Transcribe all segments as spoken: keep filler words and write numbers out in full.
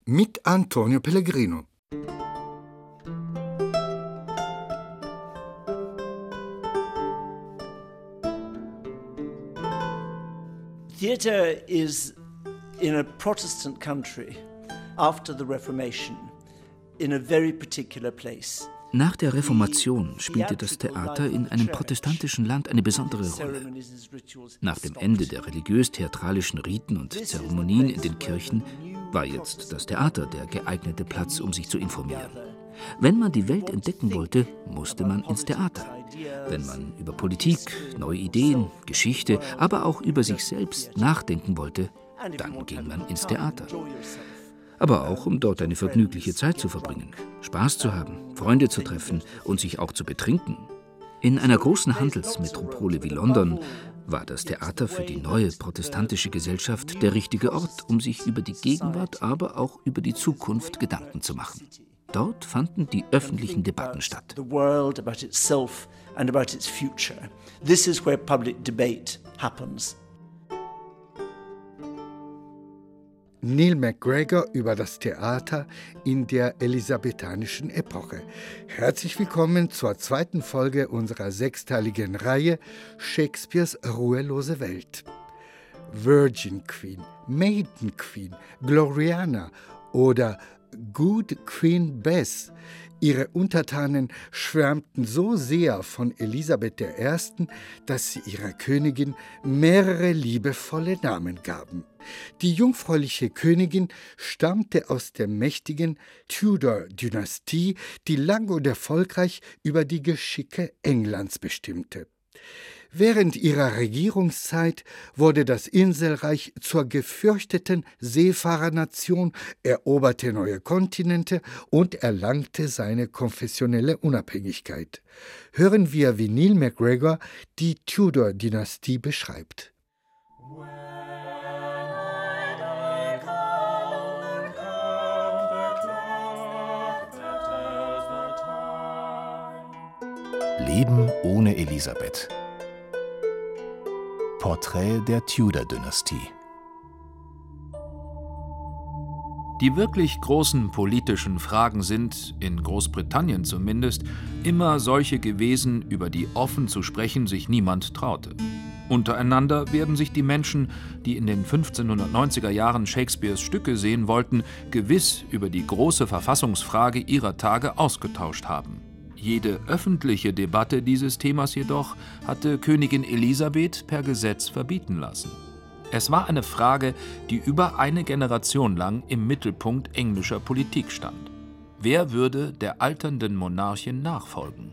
mit Antonio Pellegrino. Theatre is in a Protestant country after the Reformation in a very particular place. Nach der Reformation spielte das Theater in einem protestantischen Land eine besondere Rolle. Nach dem Ende der religiös-theatralischen Riten und Zeremonien in den Kirchen war jetzt das Theater der geeignete Platz, um sich zu informieren. Wenn man die Welt entdecken wollte, musste man ins Theater. Wenn man über Politik, neue Ideen, Geschichte, aber auch über sich selbst nachdenken wollte, dann ging man ins Theater. Aber auch, um dort eine vergnügliche Zeit zu verbringen, Spaß zu haben, Freunde zu treffen und sich auch zu betrinken. In einer großen Handelsmetropole wie London war das Theater für die neue protestantische Gesellschaft der richtige Ort, um sich über die Gegenwart, aber auch über die Zukunft Gedanken zu machen. Dort fanden die öffentlichen Debatten statt. The world about itself and about its future. This is where public debate happens. Neil MacGregor über das Theater in der elisabethanischen Epoche. Herzlich willkommen zur zweiten Folge unserer sechsteiligen Reihe Shakespeares ruhelose Welt. Virgin Queen, Maiden Queen, Gloriana oder Good Queen Bess. Ihre Untertanen schwärmten so sehr von Elisabeth der Ersten, dass sie ihrer Königin mehrere liebevolle Namen gaben. Die jungfräuliche Königin stammte aus der mächtigen Tudor-Dynastie, die lang und erfolgreich über die Geschicke Englands bestimmte. Während ihrer Regierungszeit wurde das Inselreich zur gefürchteten Seefahrernation, eroberte neue Kontinente und erlangte seine konfessionelle Unabhängigkeit. Hören wir, wie Neil MacGregor die Tudor-Dynastie beschreibt. Leben ohne Elisabeth. Porträt der Tudor-Dynastie. Die wirklich großen politischen Fragen sind, in Großbritannien zumindest, immer solche gewesen, über die offen zu sprechen sich niemand traute. Untereinander werden sich die Menschen, die in den fünfzehnhundertneunziger Jahren Shakespeares Stücke sehen wollten, gewiss über die große Verfassungsfrage ihrer Tage ausgetauscht haben. Jede öffentliche Debatte dieses Themas jedoch hatte Königin Elisabeth per Gesetz verbieten lassen. Es war eine Frage, die über eine Generation lang im Mittelpunkt englischer Politik stand. Wer würde der alternden Monarchin nachfolgen?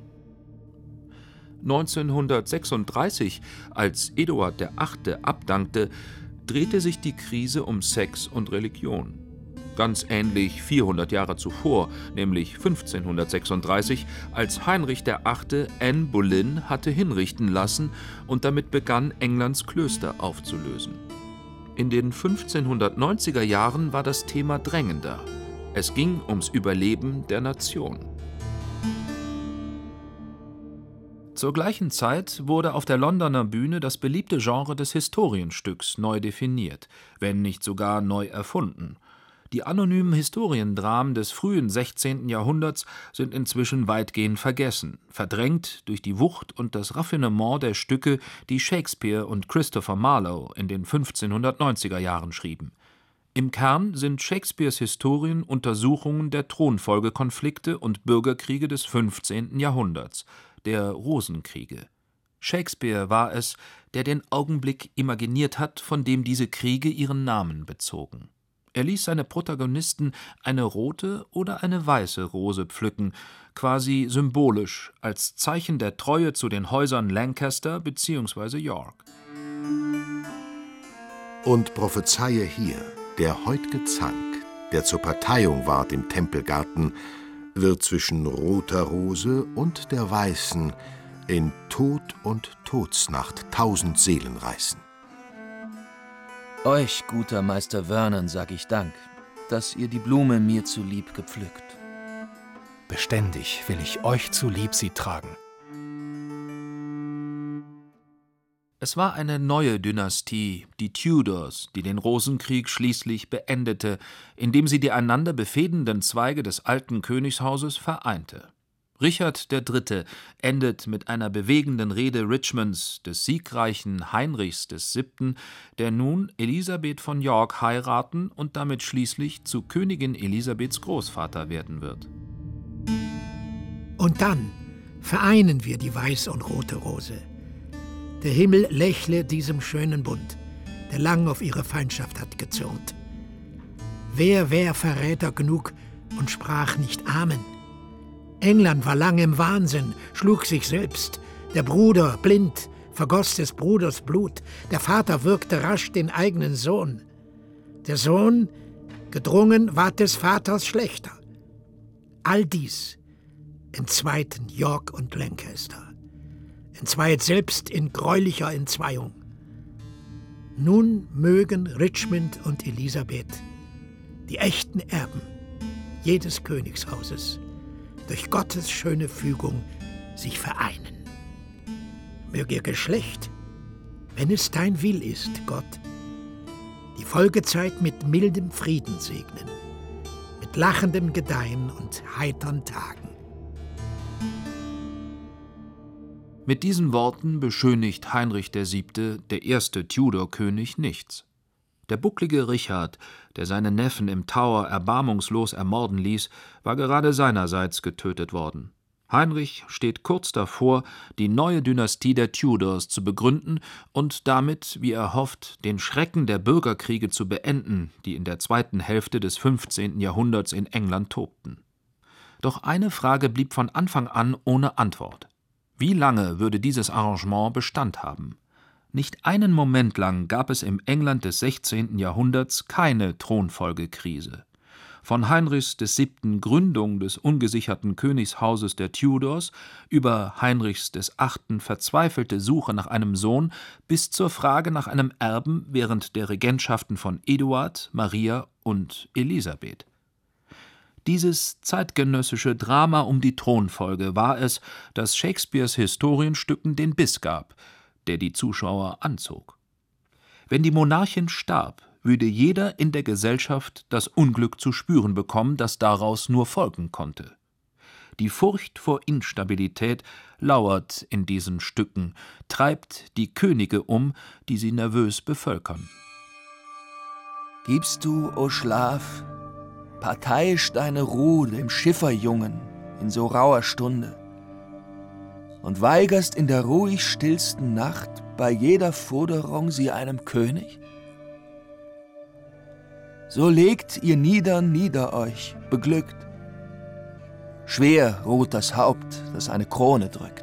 neunzehnhundertsechsunddreißig, als Eduard der Achte abdankte, drehte sich die Krise um Sex und Religion. Ganz ähnlich vierhundert Jahre zuvor, nämlich fünfzehnhundertsechsunddreißig, als Heinrich der Achte Anne Boleyn hatte hinrichten lassen und damit begann, Englands Klöster aufzulösen. In den fünfzehnhundertneunziger Jahren war das Thema drängender. Es ging ums Überleben der Nation. Zur gleichen Zeit wurde auf der Londoner Bühne das beliebte Genre des Historienstücks neu definiert, wenn nicht sogar neu erfunden. Die anonymen Historiendramen des frühen sechzehnten Jahrhunderts sind inzwischen weitgehend vergessen, verdrängt durch die Wucht und das Raffinement der Stücke, die Shakespeare und Christopher Marlowe in den fünfzehnhundertneunziger Jahren schrieben. Im Kern sind Shakespeares Historien Untersuchungen der Thronfolgekonflikte und Bürgerkriege des fünfzehnten Jahrhunderts, der Rosenkriege. Shakespeare war es, der den Augenblick imaginiert hat, von dem diese Kriege ihren Namen bezogen. Er ließ seine Protagonisten eine rote oder eine weiße Rose pflücken, quasi symbolisch, als Zeichen der Treue zu den Häusern Lancaster bzw. York. Und prophezeie hier, der heut'ge Zank, der zur Parteiung ward im Tempelgarten, wird zwischen roter Rose und der weißen in Tod und Todsnacht tausend Seelen reißen. Euch, guter Meister Vernon, sag ich Dank, dass ihr die Blume mir zulieb gepflückt. Beständig will ich euch zulieb sie tragen. Es war eine neue Dynastie, die Tudors, die den Rosenkrieg schließlich beendete, indem sie die einander befehdenden Zweige des alten Königshauses vereinte. Richard der Dritte endet mit einer bewegenden Rede Richmonds, des siegreichen Heinrichs des Siebten, der nun Elisabeth von York heiraten und damit schließlich zu Königin Elisabeths Großvater werden wird. Und dann vereinen wir die weiß und rote Rose. Der Himmel lächle diesem schönen Bund, der lang auf ihre Feindschaft hat gezürnt. Wer wär Verräter genug und sprach nicht Amen? England war lang im Wahnsinn, schlug sich selbst. Der Bruder, blind, vergoss des Bruders Blut. Der Vater würgte rasch den eigenen Sohn. Der Sohn, gedrungen, ward des Vaters schlechter. All dies entzweiten York und Lancaster. Entzweit selbst in greulicher Entzweiung. Nun mögen Richmond und Elisabeth, die echten Erben jedes Königshauses, durch Gottes schöne Fügung sich vereinen. Möge ihr Geschlecht, wenn es dein Will ist, Gott, die Folgezeit mit mildem Frieden segnen, mit lachendem Gedeihen und heitern Tagen. Mit diesen Worten beschönigt Heinrich der Siebte, der erste Tudor-König, nichts. Der bucklige Richard, der seinen Neffen im Tower erbarmungslos ermorden ließ, war gerade seinerseits getötet worden. Heinrich steht kurz davor, die neue Dynastie der Tudors zu begründen und damit, wie er hofft, den Schrecken der Bürgerkriege zu beenden, die in der zweiten Hälfte des fünfzehnten Jahrhunderts in England tobten. Doch eine Frage blieb von Anfang an ohne Antwort. Wie lange würde dieses Arrangement Bestand haben? Nicht einen Moment lang gab es im England des sechzehnten Jahrhunderts keine Thronfolgekrise. Von Heinrichs des Siebten Gründung des ungesicherten Königshauses der Tudors über Heinrichs des Achten verzweifelte Suche nach einem Sohn bis zur Frage nach einem Erben während der Regentschaften von Eduard, Maria und Elisabeth. Dieses zeitgenössische Drama um die Thronfolge war es, das Shakespeares Historienstücken den Biss gab, der die Zuschauer anzog. Wenn die Monarchin starb, würde jeder in der Gesellschaft das Unglück zu spüren bekommen, das daraus nur folgen konnte. Die Furcht vor Instabilität lauert in diesen Stücken, treibt die Könige um, die sie nervös bevölkern. Gibst du, o Schlaf, parteiisch deine Ruhe dem Schifferjungen in so rauer Stunde und weigerst in der ruhig stillsten Nacht bei jeder Forderung sie einem König? So legt ihr Niedern nieder euch, beglückt. Schwer ruht das Haupt, das eine Krone drückt.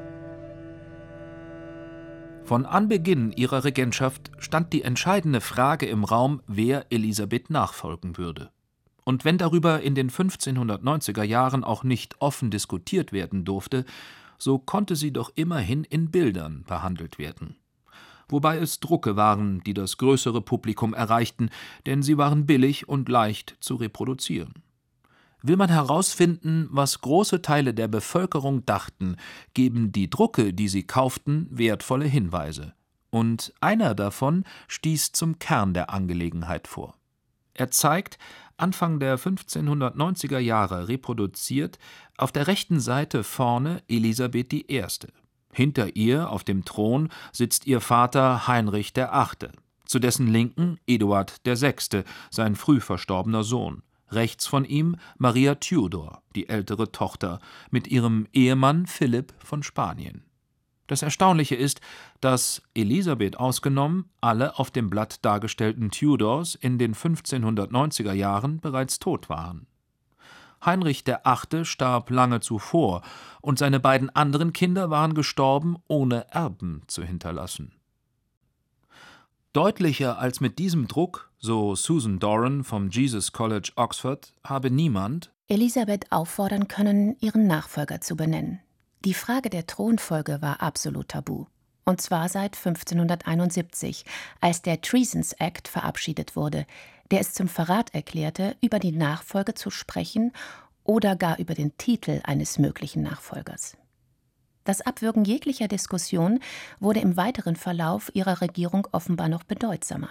Von Anbeginn ihrer Regentschaft stand die entscheidende Frage im Raum, wer Elisabeth nachfolgen würde. Und wenn darüber in den fünfzehnhundertneunziger Jahren auch nicht offen diskutiert werden durfte, so konnte sie doch immerhin in Bildern behandelt werden. Wobei es Drucke waren, die das größere Publikum erreichten, denn sie waren billig und leicht zu reproduzieren. Will man herausfinden, was große Teile der Bevölkerung dachten, geben die Drucke, die sie kauften, wertvolle Hinweise. Und einer davon stieß zum Kern der Angelegenheit vor. Er zeigt, Anfang der fünfzehnhundertneunziger Jahre reproduziert, auf der rechten Seite vorne Elisabeth die Erste. Hinter ihr auf dem Thron sitzt ihr Vater Heinrich der Achte, zu dessen Linken Eduard der Sechste, sein früh verstorbener Sohn. Rechts von ihm Maria Tudor, die ältere Tochter, mit ihrem Ehemann Philipp von Spanien. Das Erstaunliche ist, dass, Elisabeth ausgenommen, alle auf dem Blatt dargestellten Tudors in den fünfzehnhundertneunziger Jahren bereits tot waren. Heinrich der Achte starb lange zuvor, und seine beiden anderen Kinder waren gestorben, ohne Erben zu hinterlassen. Deutlicher als mit diesem Druck, so Susan Doran vom Jesus College Oxford, habe niemand Elisabeth auffordern können, ihren Nachfolger zu benennen. Die Frage der Thronfolge war absolut tabu. Und zwar seit fünfzehnhunderteinundsiebzig, als der Treasons Act verabschiedet wurde, der es zum Verrat erklärte, über die Nachfolge zu sprechen oder gar über den Titel eines möglichen Nachfolgers. Das Abwürgen jeglicher Diskussion wurde im weiteren Verlauf ihrer Regierung offenbar noch bedeutsamer.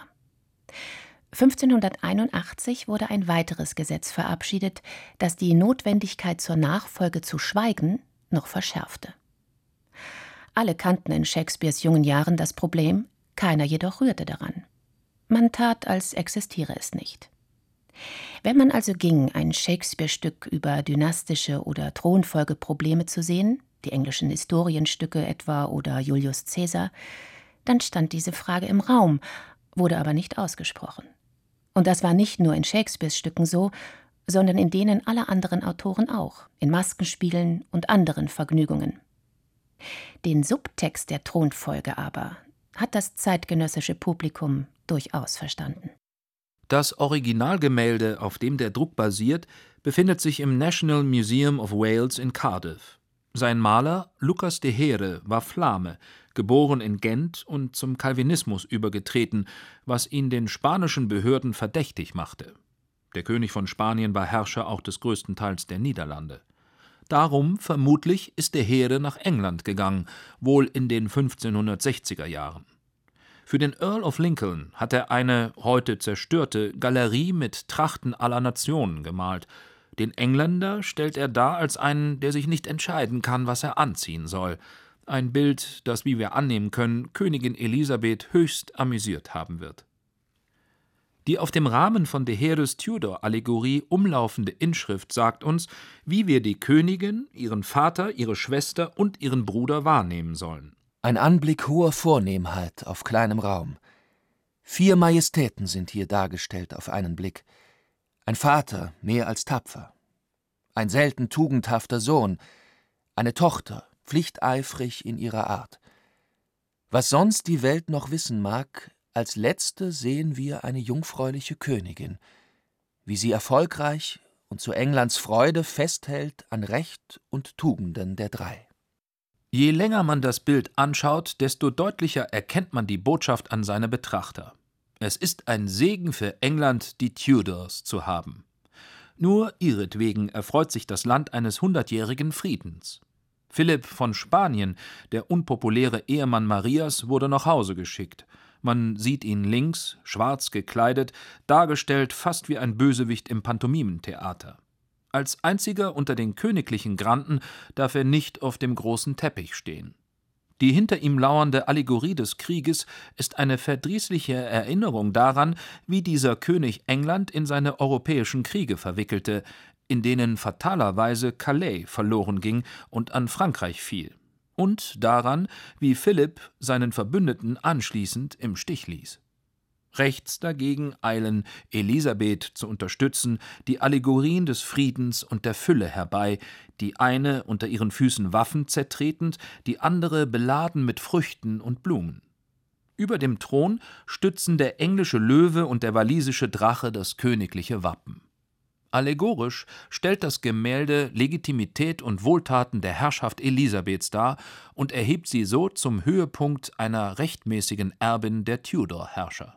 fünfzehnhunderteinundachtzig wurde ein weiteres Gesetz verabschiedet, das die Notwendigkeit zur Nachfolge zu schweigen noch verschärfte. Alle kannten in Shakespeares jungen Jahren das Problem, keiner jedoch rührte daran. Man tat, als existiere es nicht. Wenn man also ging, ein Shakespeare-Stück über dynastische oder Thronfolgeprobleme zu sehen, die englischen Historienstücke etwa oder Julius Caesar, dann stand diese Frage im Raum, wurde aber nicht ausgesprochen. Und das war nicht nur in Shakespeares Stücken so, sondern in denen aller anderen Autoren auch, in Maskenspielen und anderen Vergnügungen. Den Subtext der Thronfolge aber hat das zeitgenössische Publikum durchaus verstanden. Das Originalgemälde, auf dem der Druck basiert, befindet sich im National Museum of Wales in Cardiff. Sein Maler, Lucas de Here, war Flame, geboren in Gent und zum Calvinismus übergetreten, was ihn den spanischen Behörden verdächtig machte. Der König von Spanien war Herrscher auch des größten Teils der Niederlande. Darum, vermutlich, ist de Here nach England gegangen, wohl in den fünfzehnhundertsechziger Jahren. Für den Earl of Lincoln hat er eine, heute zerstörte, Galerie mit Trachten aller Nationen gemalt. Den Engländer stellt er dar als einen, der sich nicht entscheiden kann, was er anziehen soll. Ein Bild, das, wie wir annehmen können, Königin Elisabeth höchst amüsiert haben wird. Die auf dem Rahmen von de Heres Tudor-Allegorie umlaufende Inschrift sagt uns, wie wir die Königin, ihren Vater, ihre Schwester und ihren Bruder wahrnehmen sollen. Ein Anblick hoher Vornehmheit auf kleinem Raum. Vier Majestäten sind hier dargestellt auf einen Blick. Ein Vater, mehr als tapfer. Ein selten tugendhafter Sohn. Eine Tochter, pflichteifrig in ihrer Art. Was sonst die Welt noch wissen mag, als letzte sehen wir eine jungfräuliche Königin, wie sie erfolgreich und zu Englands Freude festhält an Recht und Tugenden der drei. Je länger man das Bild anschaut, desto deutlicher erkennt man die Botschaft an seine Betrachter. Es ist ein Segen für England, die Tudors zu haben. Nur ihretwegen erfreut sich das Land eines hundertjährigen Friedens. Philipp von Spanien, der unpopuläre Ehemann Marias, wurde nach Hause geschickt. Man sieht ihn links, schwarz gekleidet, dargestellt fast wie ein Bösewicht im Pantomimentheater. Als einziger unter den königlichen Granden darf er nicht auf dem großen Teppich stehen. Die hinter ihm lauernde Allegorie des Krieges ist eine verdrießliche Erinnerung daran, wie dieser König England in seine europäischen Kriege verwickelte, in denen fatalerweise Calais verloren ging und an Frankreich fiel. Und daran, wie Philipp seinen Verbündeten anschließend im Stich ließ. Rechts dagegen eilen, Elisabeth zu unterstützen, die Allegorien des Friedens und der Fülle herbei, die eine unter ihren Füßen Waffen zertretend, die andere beladen mit Früchten und Blumen. Über dem Thron stützen der englische Löwe und der walisische Drache das königliche Wappen. Allegorisch stellt das Gemälde Legitimität und Wohltaten der Herrschaft Elisabeths dar und erhebt sie so zum Höhepunkt einer rechtmäßigen Erbin der Tudor-Herrscher.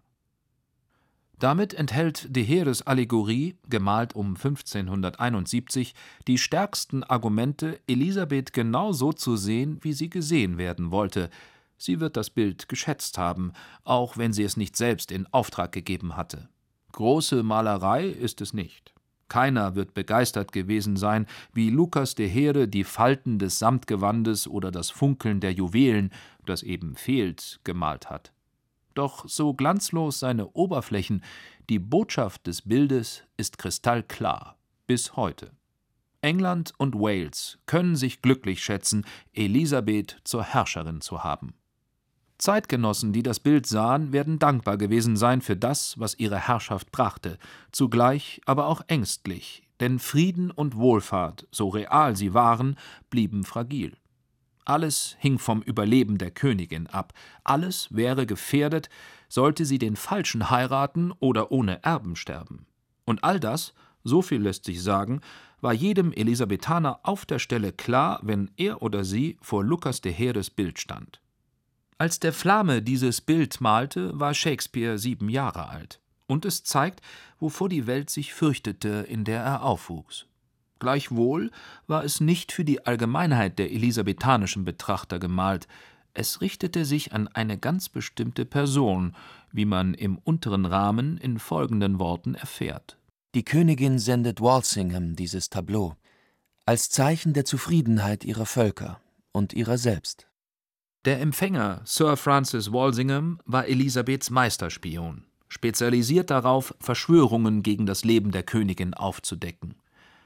Damit enthält de Heres Allegorie, gemalt um fünfzehnhunderteinundsiebzig, die stärksten Argumente, Elisabeth genau so zu sehen, wie sie gesehen werden wollte. Sie wird das Bild geschätzt haben, auch wenn sie es nicht selbst in Auftrag gegeben hatte. Große Malerei ist es nicht. Keiner wird begeistert gewesen sein, wie Lucas de Here die Falten des Samtgewandes oder das Funkeln der Juwelen, das eben fehlt, gemalt hat. Doch so glanzlos seine Oberflächen, die Botschaft des Bildes ist kristallklar, bis heute. England und Wales können sich glücklich schätzen, Elisabeth zur Herrscherin zu haben. Zeitgenossen, die das Bild sahen, werden dankbar gewesen sein für das, was ihre Herrschaft brachte, zugleich aber auch ängstlich, denn Frieden und Wohlfahrt, so real sie waren, blieben fragil. Alles hing vom Überleben der Königin ab, alles wäre gefährdet, sollte sie den Falschen heiraten oder ohne Erben sterben. Und all das, so viel lässt sich sagen, war jedem Elisabethaner auf der Stelle klar, wenn er oder sie vor Lucas de Heres Bild stand. Als der Flame dieses Bild malte, war Shakespeare sieben Jahre alt. Und es zeigt, wovor die Welt sich fürchtete, in der er aufwuchs. Gleichwohl war es nicht für die Allgemeinheit der elisabethanischen Betrachter gemalt, es richtete sich an eine ganz bestimmte Person, wie man im unteren Rahmen in folgenden Worten erfährt. Die Königin sendet Walsingham dieses Tableau, als Zeichen der Zufriedenheit ihrer Völker und ihrer selbst. Der Empfänger, Sir Francis Walsingham, war Elisabeths Meisterspion, spezialisiert darauf, Verschwörungen gegen das Leben der Königin aufzudecken.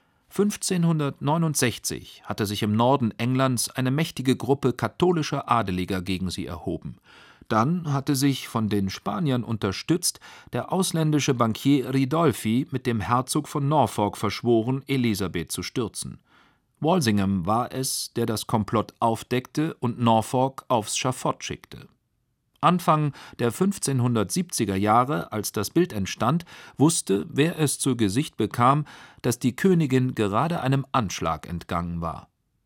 fünfzehnhundertneunundsechzig hatte sich im Norden Englands eine mächtige Gruppe katholischer Adeliger gegen sie erhoben. Dann hatte sich, von den Spaniern unterstützt, der ausländische Bankier Ridolfi mit dem Herzog von Norfolk verschworen, Elisabeth zu stürzen. Walsingham war es, der das Komplott aufdeckte und Norfolk aufs Schafott schickte. Anfang der fünfzehnhundertsiebziger Jahre, als das Bild entstand, wusste, wer es zu Gesicht bekam, dass die Königin gerade einem Anschlag entgangen war.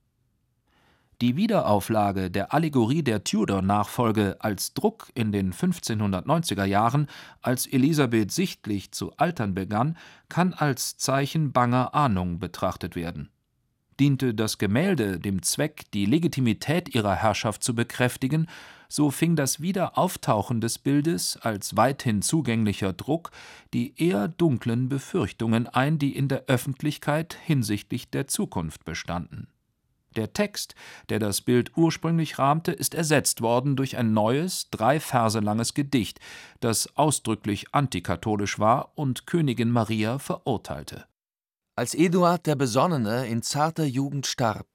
Die Wiederauflage der Allegorie der Tudor-Nachfolge als Druck in den fünfzehnhundertneunziger Jahren, als Elisabeth sichtlich zu altern begann, kann als Zeichen banger Ahnung betrachtet werden. Diente das Gemälde dem Zweck, die Legitimität ihrer Herrschaft zu bekräftigen, so fing das Wiederauftauchen des Bildes als weithin zugänglicher Druck die eher dunklen Befürchtungen ein, die in der Öffentlichkeit hinsichtlich der Zukunft bestanden. Der Text, der das Bild ursprünglich rahmte, ist ersetzt worden durch ein neues, drei Verse langes Gedicht, das ausdrücklich antikatholisch war und Königin Maria verurteilte. Als Eduard der Besonnene in zarter Jugend starb,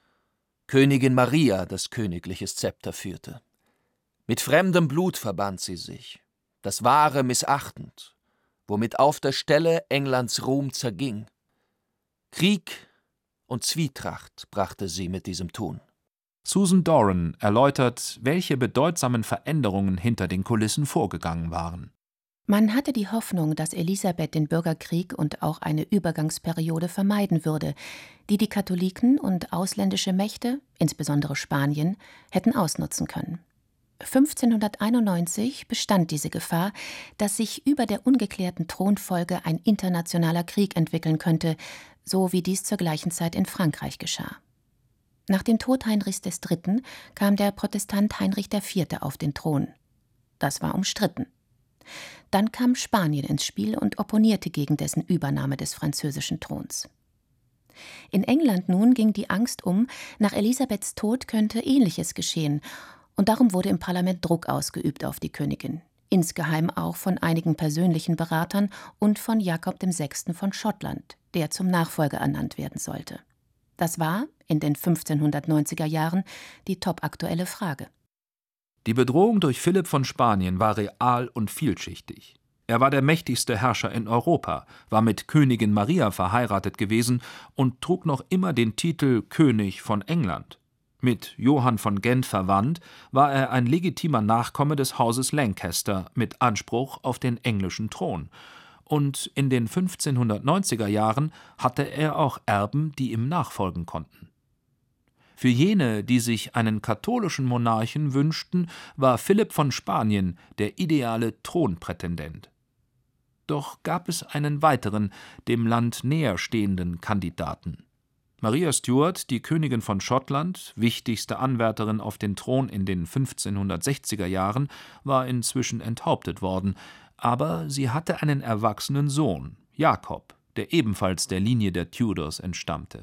Königin Maria das königliches Zepter führte. Mit fremdem Blut verband sie sich, das Wahre missachtend, womit auf der Stelle Englands Ruhm zerging. Krieg und Zwietracht brachte sie mit diesem Tun. Susan Doran erläutert, welche bedeutsamen Veränderungen hinter den Kulissen vorgegangen waren. Man hatte die Hoffnung, dass Elisabeth den Bürgerkrieg und auch eine Übergangsperiode vermeiden würde, die die Katholiken und ausländische Mächte, insbesondere Spanien, hätten ausnutzen können. fünfzehnhunderteinundneunzig bestand diese Gefahr, dass sich über der ungeklärten Thronfolge ein internationaler Krieg entwickeln könnte, so wie dies zur gleichen Zeit in Frankreich geschah. Nach dem Tod Heinrichs des Dritten kam der Protestant Heinrich der Vierte auf den Thron. Das war umstritten. Dann kam Spanien ins Spiel und opponierte gegen dessen Übernahme des französischen Throns. In England nun ging die Angst um, nach Elisabeths Tod könnte Ähnliches geschehen, und darum wurde im Parlament Druck ausgeübt auf die Königin, insgeheim auch von einigen persönlichen Beratern und von Jakob dem Sechsten von Schottland, der zum Nachfolger ernannt werden sollte. Das war, in den fünfzehnhundertneunziger Jahren, die topaktuelle Frage. Die Bedrohung durch Philipp von Spanien war real und vielschichtig. Er war der mächtigste Herrscher in Europa, war mit Königin Maria verheiratet gewesen und trug noch immer den Titel König von England. Mit Johann von Gent verwandt, war er ein legitimer Nachkomme des Hauses Lancaster mit Anspruch auf den englischen Thron. Und in den fünfzehnhundertneunziger Jahren hatte er auch Erben, die ihm nachfolgen konnten. Für jene, die sich einen katholischen Monarchen wünschten, war Philipp von Spanien der ideale Thronprätendent. Doch gab es einen weiteren, dem Land näher stehenden Kandidaten. Maria Stuart, die Königin von Schottland, wichtigste Anwärterin auf den Thron in den fünfzehnhundertsechziger Jahren, war inzwischen enthauptet worden, aber sie hatte einen erwachsenen Sohn, Jakob, der ebenfalls der Linie der Tudors entstammte.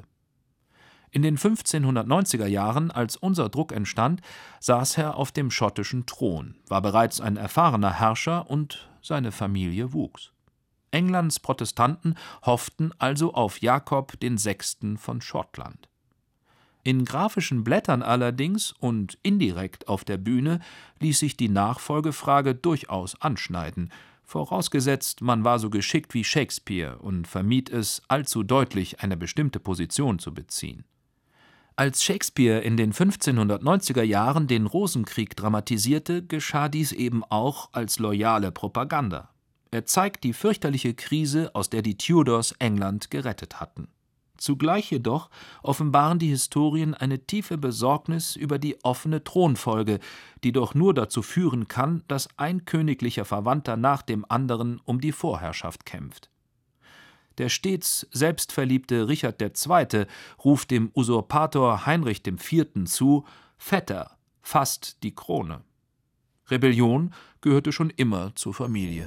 In den fünfzehnhundertneunziger Jahren, als unser Druck entstand, saß er auf dem schottischen Thron, war bereits ein erfahrener Herrscher und seine Familie wuchs. Englands Protestanten hofften also auf Jakob den Sechsten von Schottland. In grafischen Blättern allerdings und indirekt auf der Bühne ließ sich die Nachfolgefrage durchaus anschneiden, vorausgesetzt, man war so geschickt wie Shakespeare und vermied es, allzu deutlich eine bestimmte Position zu beziehen. Als Shakespeare in den fünfzehnhundertneunziger Jahren den Rosenkrieg dramatisierte, geschah dies eben auch als loyale Propaganda. Er zeigt die fürchterliche Krise, aus der die Tudors England gerettet hatten. Zugleich jedoch offenbaren die Historien eine tiefe Besorgnis über die offene Thronfolge, die doch nur dazu führen kann, dass ein königlicher Verwandter nach dem anderen um die Vorherrschaft kämpft. Der stets selbstverliebte Richard der Zweite ruft dem Usurpator Heinrich dem Vierten zu: Vetter, fasst die Krone. Rebellion gehörte schon immer zur Familie.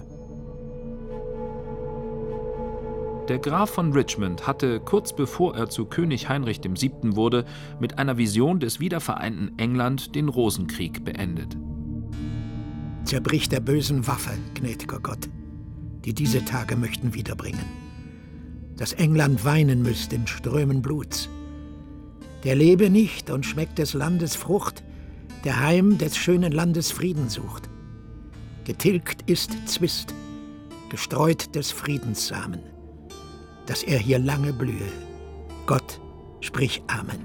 Der Graf von Richmond hatte, kurz bevor er zu König Heinrich dem Siebten wurde, mit einer Vision des wiedervereinten England den Rosenkrieg beendet. Zerbrich der bösen Waffe, gnädiger Gott, die diese Tage möchten wiederbringen. Dass England weinen müsste in Strömen Bluts. Der lebe nicht und schmeckt des Landes Frucht, der heim des schönen Landes Frieden sucht. Getilgt ist Zwist, gestreut des Friedenssamen, dass er hier lange blühe. Gott, sprich Amen.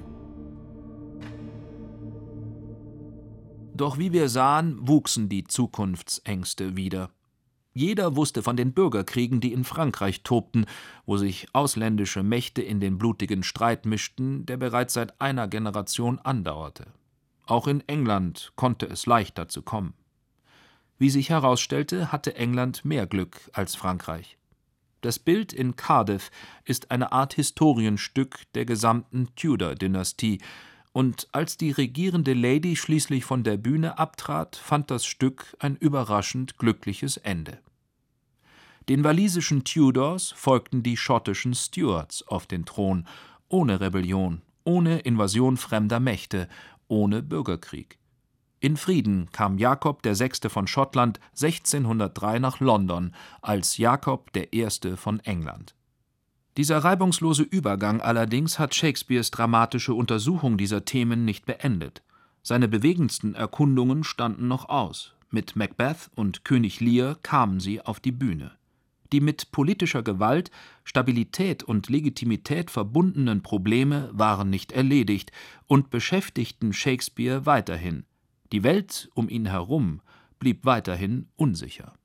Doch wie wir sahen, wuchsen die Zukunftsängste wieder. Jeder wusste von den Bürgerkriegen, die in Frankreich tobten, wo sich ausländische Mächte in den blutigen Streit mischten, der bereits seit einer Generation andauerte. Auch in England konnte es leicht dazu kommen. Wie sich herausstellte, hatte England mehr Glück als Frankreich. Das Bild in Cardiff ist eine Art Historienstück der gesamten Tudor-Dynastie, und als die regierende Lady schließlich von der Bühne abtrat, fand das Stück ein überraschend glückliches Ende. Den walisischen Tudors folgten die schottischen Stuarts auf den Thron, ohne Rebellion, ohne Invasion fremder Mächte, ohne Bürgerkrieg. In Frieden kam Jakob der Sechste von Schottland sechzehnhundertdrei nach London als Jakob der Erste von England. Dieser reibungslose Übergang allerdings hat Shakespeares dramatische Untersuchung dieser Themen nicht beendet. Seine bewegendsten Erkundungen standen noch aus. Mit Macbeth und König Lear kamen sie auf die Bühne. Die mit politischer Gewalt, Stabilität und Legitimität verbundenen Probleme waren nicht erledigt und beschäftigten Shakespeare weiterhin. Die Welt um ihn herum blieb weiterhin unsicher.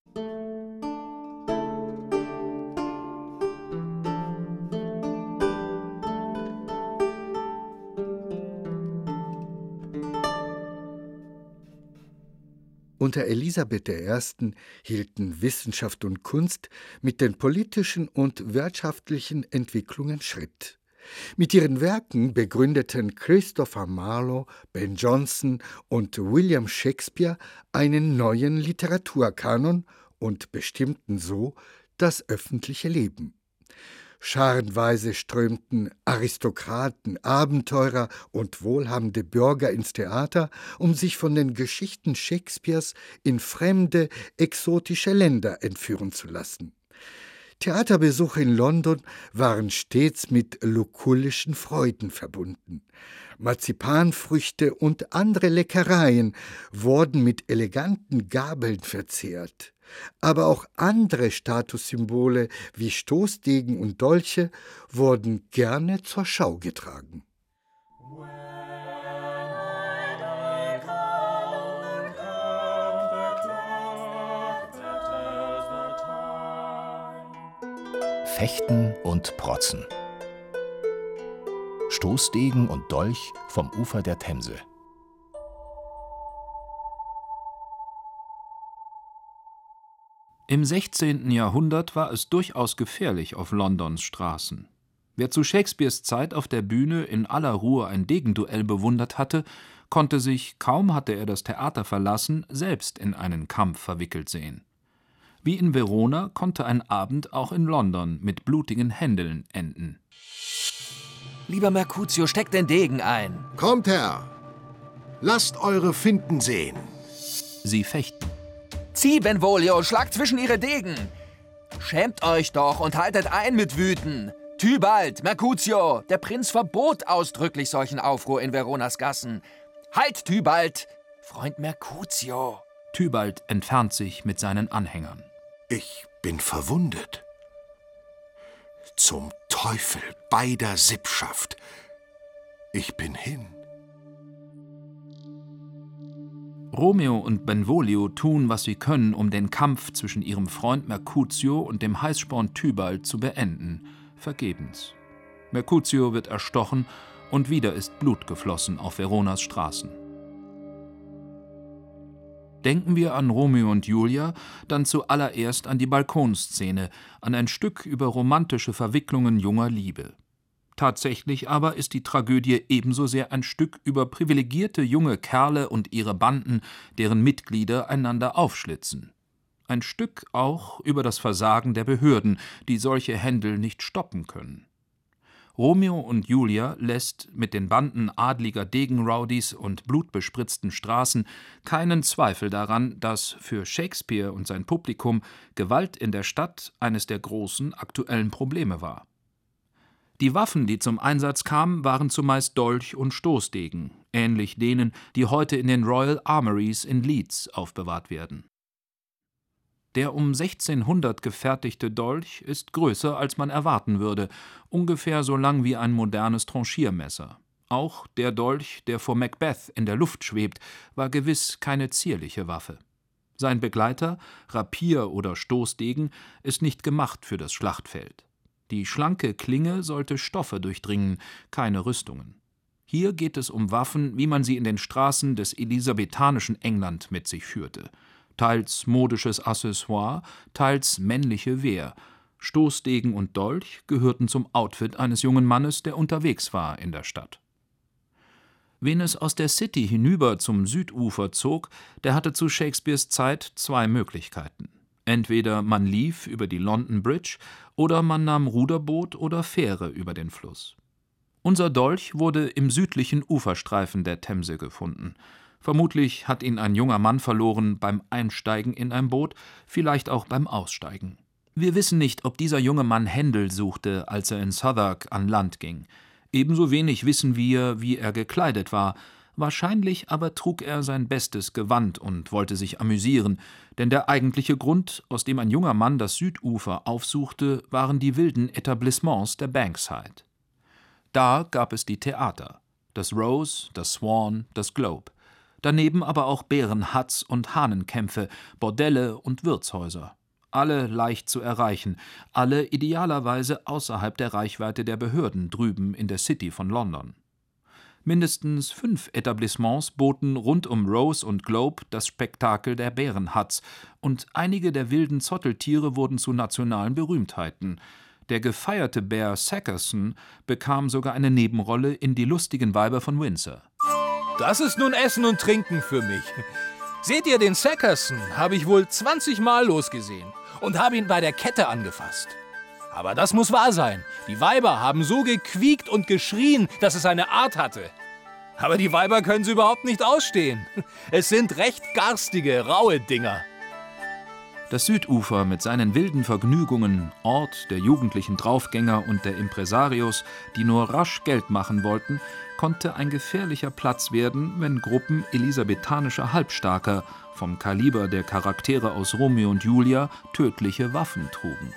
Unter Elisabeth der Ersten hielten Wissenschaft und Kunst mit den politischen und wirtschaftlichen Entwicklungen Schritt. Mit ihren Werken begründeten Christopher Marlowe, Ben Jonson und William Shakespeare einen neuen Literaturkanon und bestimmten so das öffentliche Leben. Scharenweise strömten Aristokraten, Abenteurer und wohlhabende Bürger ins Theater, um sich von den Geschichten Shakespeares in fremde, exotische Länder entführen zu lassen. Theaterbesuche in London waren stets mit lukullischen Freuden verbunden. Marzipanfrüchte und andere Leckereien wurden mit eleganten Gabeln verzehrt. Aber auch andere Statussymbole wie Stoßdegen und Dolche wurden gerne zur Schau getragen. Fechten und Protzen. Stoßdegen und Dolch vom Ufer der Themse. Im sechzehnten Jahrhundert war es durchaus gefährlich auf Londons Straßen. Wer zu Shakespeares Zeit auf der Bühne in aller Ruhe ein Degenduell bewundert hatte, konnte sich, kaum hatte er das Theater verlassen, selbst in einen Kampf verwickelt sehen. Wie in Verona konnte ein Abend auch in London mit blutigen Händeln enden. Lieber Mercutio, steckt den Degen ein. Kommt her, lasst eure Finten sehen. Sie fechten. Zieh, Benvolio, schlag zwischen ihre Degen. Schämt euch doch und haltet ein mit Wüten. Tybalt, Mercutio, der Prinz verbot ausdrücklich solchen Aufruhr in Veronas Gassen. Halt, Tybalt, Freund Mercutio. Tybalt entfernt sich mit seinen Anhängern. Ich bin verwundet. Zum Teufel beider Sippschaft. Ich bin hin. Romeo und Benvolio tun, was sie können, um den Kampf zwischen ihrem Freund Mercutio und dem Heißsporn Tybalt zu beenden. Vergebens. Mercutio wird erstochen und wieder ist Blut geflossen auf Veronas Straßen. Denken wir an Romeo und Julia, dann zuallererst an die Balkonszene, an ein Stück über romantische Verwicklungen junger Liebe. Tatsächlich aber ist die Tragödie ebenso sehr ein Stück über privilegierte junge Kerle und ihre Banden, deren Mitglieder einander aufschlitzen. Ein Stück auch über das Versagen der Behörden, die solche Händel nicht stoppen können. Romeo und Julia lässt mit den Banden adliger Degenrowdies und blutbespritzten Straßen keinen Zweifel daran, dass für Shakespeare und sein Publikum Gewalt in der Stadt eines der großen aktuellen Probleme war. Die Waffen, die zum Einsatz kamen, waren zumeist Dolch und Stoßdegen, ähnlich denen, die heute in den Royal Armories in Leeds aufbewahrt werden. Der um sechzehnhundert gefertigte Dolch ist größer, als man erwarten würde, ungefähr so lang wie ein modernes Tranchiermesser. Auch der Dolch, der vor Macbeth in der Luft schwebt, war gewiss keine zierliche Waffe. Sein Begleiter, Rapier oder Stoßdegen, ist nicht gemacht für das Schlachtfeld. Die schlanke Klinge sollte Stoffe durchdringen, keine Rüstungen. Hier geht es um Waffen, wie man sie in den Straßen des elisabethanischen England mit sich führte. Teils modisches Accessoire, teils männliche Wehr. Stoßdegen und Dolch gehörten zum Outfit eines jungen Mannes, der unterwegs war in der Stadt. Wen es aus der City hinüber zum Südufer zog, der hatte zu Shakespeares Zeit zwei Möglichkeiten. Entweder man lief über die London Bridge oder man nahm Ruderboot oder Fähre über den Fluss. Unser Dolch wurde im südlichen Uferstreifen der Themse gefunden. Vermutlich hat ihn ein junger Mann verloren beim Einsteigen in ein Boot, vielleicht auch beim Aussteigen. Wir wissen nicht, ob dieser junge Mann Händel suchte, als er in Southwark an Land ging. Ebenso wenig wissen wir, wie er gekleidet war. Wahrscheinlich aber trug er sein bestes Gewand und wollte sich amüsieren, denn der eigentliche Grund, aus dem ein junger Mann das Südufer aufsuchte, waren die wilden Etablissements der Bankside. Da gab es die Theater, das Rose, das Swan, das Globe. Daneben aber auch Bärenhutts und Hahnenkämpfe, Bordelle und Wirtshäuser. Alle leicht zu erreichen, alle idealerweise außerhalb der Reichweite der Behörden drüben in der City von London. Mindestens fünf Etablissements boten rund um Rose und Globe das Spektakel der Bärenhutts, und einige der wilden Zotteltiere wurden zu nationalen Berühmtheiten. Der gefeierte Bär Sackerson bekam sogar eine Nebenrolle in Die lustigen Weiber von Windsor. Das ist nun Essen und Trinken für mich. Seht ihr, den Sackerson habe ich wohl zwanzig Mal losgesehen und habe ihn bei der Kette angefasst. Aber das muss wahr sein. Die Weiber haben so gequiekt und geschrien, dass es eine Art hatte. Aber die Weiber können sie überhaupt nicht ausstehen. Es sind recht garstige, raue Dinger. Das Südufer mit seinen wilden Vergnügungen, Ort der jugendlichen Draufgänger und der Impresarios, die nur rasch Geld machen wollten, konnte ein gefährlicher Platz werden, wenn Gruppen elisabethanischer Halbstarker vom Kaliber der Charaktere aus Romeo und Julia tödliche Waffen trugen.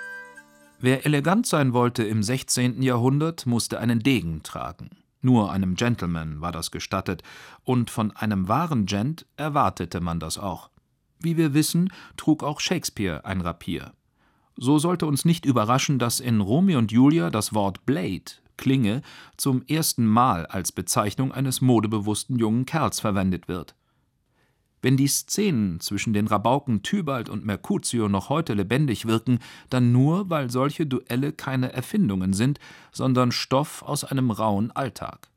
Wer elegant sein wollte im sechzehnten Jahrhundert, musste einen Degen tragen. Nur einem Gentleman war das gestattet, und von einem wahren Gent erwartete man das auch. Wie wir wissen, trug auch Shakespeare ein Rapier. So sollte uns nicht überraschen, dass in Romeo und Julia das Wort Blade, Klinge, zum ersten Mal als Bezeichnung eines modebewussten jungen Kerls verwendet wird. Wenn die Szenen zwischen den Rabauken Tybalt und Mercutio noch heute lebendig wirken, dann nur, weil solche Duelle keine Erfindungen sind, sondern Stoff aus einem rauen Alltag.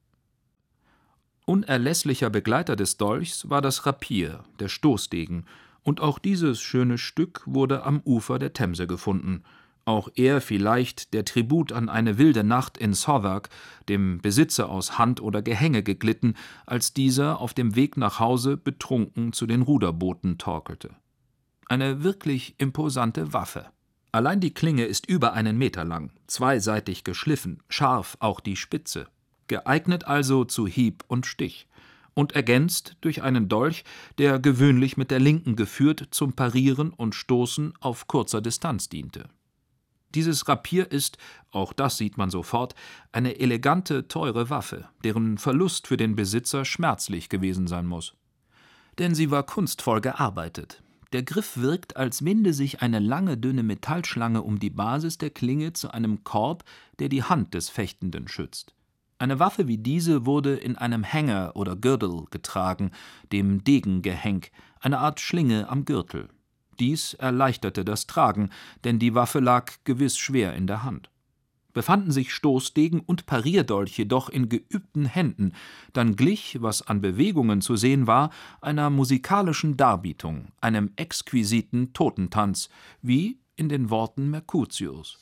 Unerlässlicher Begleiter des Dolchs war das Rapier, der Stoßdegen, und auch dieses schöne Stück wurde am Ufer der Themse gefunden. Auch er vielleicht der Tribut an eine wilde Nacht in Southwark, dem Besitzer aus Hand oder Gehänge geglitten, als dieser auf dem Weg nach Hause betrunken zu den Ruderbooten torkelte. Eine wirklich imposante Waffe. Allein die Klinge ist über einen Meter lang, zweiseitig geschliffen, scharf auch die Spitze. Geeignet also zu Hieb und Stich. Und ergänzt durch einen Dolch, der gewöhnlich mit der Linken geführt zum Parieren und Stoßen auf kurzer Distanz diente. Dieses Rapier ist, auch das sieht man sofort, eine elegante, teure Waffe, deren Verlust für den Besitzer schmerzlich gewesen sein muss. Denn sie war kunstvoll gearbeitet. Der Griff wirkt, als winde sich eine lange, dünne Metallschlange um die Basis der Klinge zu einem Korb, der die Hand des Fechtenden schützt. Eine Waffe wie diese wurde in einem Hänger oder Gürtel getragen, dem Degengehenk, eine Art Schlinge am Gürtel. Dies erleichterte das Tragen, denn die Waffe lag gewiss schwer in der Hand. Befanden sich Stoßdegen und Parierdolch jedoch in geübten Händen, dann glich, was an Bewegungen zu sehen war, einer musikalischen Darbietung, einem exquisiten Totentanz, wie in den Worten Mercutius.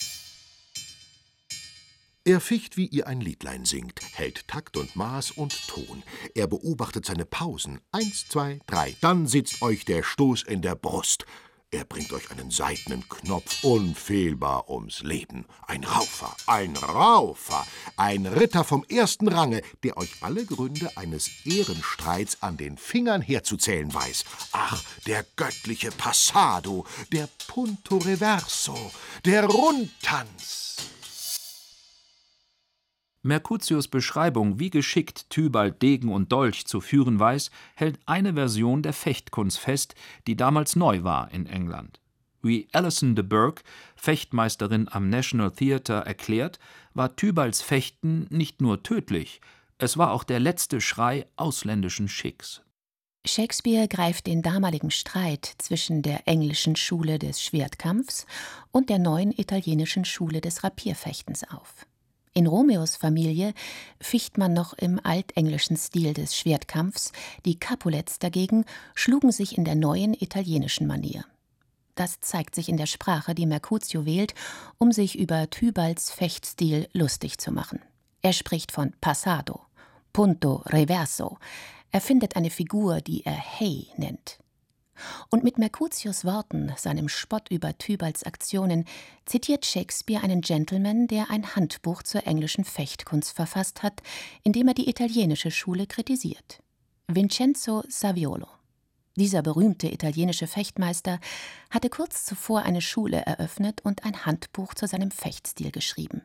Er ficht, wie ihr ein Liedlein singt, hält Takt und Maß und Ton. Er beobachtet seine Pausen. Eins, zwei, drei. Dann sitzt euch der Stoß in der Brust. Er bringt euch einen seidenen Knopf, unfehlbar ums Leben. Ein Raufer, ein Raufer, ein Ritter vom ersten Range, der euch alle Gründe eines Ehrenstreits an den Fingern herzuzählen weiß. Ach, der göttliche Passado, der Punto Reverso, der Rundtanz. Mercutius' Beschreibung, wie geschickt Tybalt Degen und Dolch zu führen weiß, hält eine Version der Fechtkunst fest, die damals neu war in England. Wie Alison de Burgh, Fechtmeisterin am National Theatre, erklärt, war Tybalts Fechten nicht nur tödlich, es war auch der letzte Schrei ausländischen Schicks. Shakespeare greift den damaligen Streit zwischen der englischen Schule des Schwertkampfs und der neuen italienischen Schule des Rapierfechtens auf. In Romeos Familie ficht man noch im altenglischen Stil des Schwertkampfs, die Capulets dagegen schlugen sich in der neuen italienischen Manier. Das zeigt sich in der Sprache, die Mercutio wählt, um sich über Tybalts Fechtstil lustig zu machen. Er spricht von Passado, Punto Reverso, er findet eine Figur, die er Hey nennt. Und mit Mercutius Worten, seinem Spott über Tybalts Aktionen, zitiert Shakespeare einen Gentleman, der ein Handbuch zur englischen Fechtkunst verfasst hat, in dem er die italienische Schule kritisiert. Vincenzo Saviolo. Dieser berühmte italienische Fechtmeister hatte kurz zuvor eine Schule eröffnet und ein Handbuch zu seinem Fechtstil geschrieben.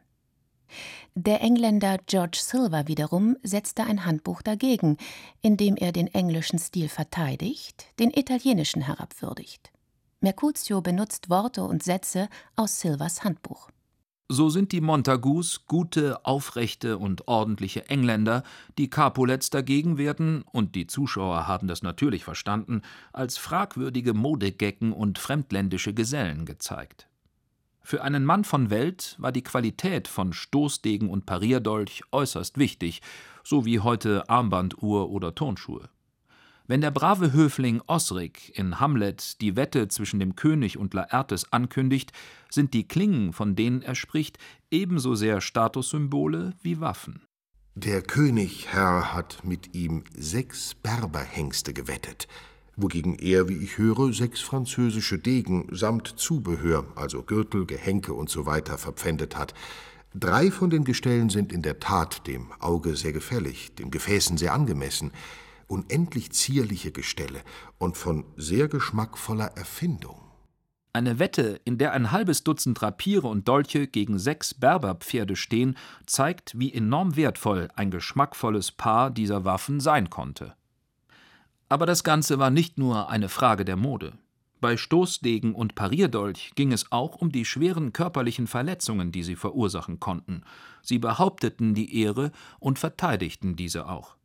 Der Engländer George Silver wiederum setzte ein Handbuch dagegen, in dem er den englischen Stil verteidigt, den italienischen herabwürdigt. Mercutio benutzt Worte und Sätze aus Silvers Handbuch. So sind die Montagus gute, aufrechte und ordentliche Engländer, die Capulets dagegen werden, und die Zuschauer haben das natürlich verstanden, als fragwürdige Modegecken und fremdländische Gesellen gezeigt. Für einen Mann von Welt war die Qualität von Stoßdegen und Parierdolch äußerst wichtig, so wie heute Armbanduhr oder Turnschuhe. Wenn der brave Höfling Osric in Hamlet die Wette zwischen dem König und Laertes ankündigt, sind die Klingen, von denen er spricht, ebenso sehr Statussymbole wie Waffen. Der König, Herr, hat mit ihm sechs Berberhengste gewettet, wogegen er, wie ich höre, sechs französische Degen samt Zubehör, also Gürtel, Gehenke und so weiter, verpfändet hat. Drei von den Gestellen sind in der Tat dem Auge sehr gefällig, den Gefäßen sehr angemessen, unendlich zierliche Gestelle und von sehr geschmackvoller Erfindung. Eine Wette, in der ein halbes Dutzend Rapiere und Dolche gegen sechs Berberpferde stehen, zeigt, wie enorm wertvoll ein geschmackvolles Paar dieser Waffen sein konnte. Aber das Ganze war nicht nur eine Frage der Mode. Bei Stoßdegen und Parierdolch ging es auch um die schweren körperlichen Verletzungen, die sie verursachen konnten. Sie behaupteten die Ehre und verteidigten diese auch.